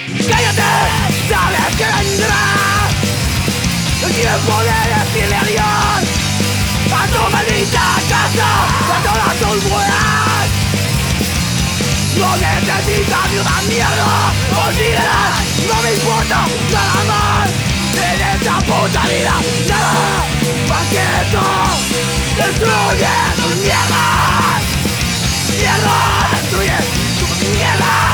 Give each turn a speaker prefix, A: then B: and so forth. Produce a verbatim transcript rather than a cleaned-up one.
A: Cállate, sabes que vendrá el tiempo de decirle adiós a tu maldita casa, a todas tus buenas. No necesitas ni una mierda, olvídalas, no me importa nada más en esta puta vida, nada más que esto. Destruye tus mierdas, mierda, destruye tus mierdas.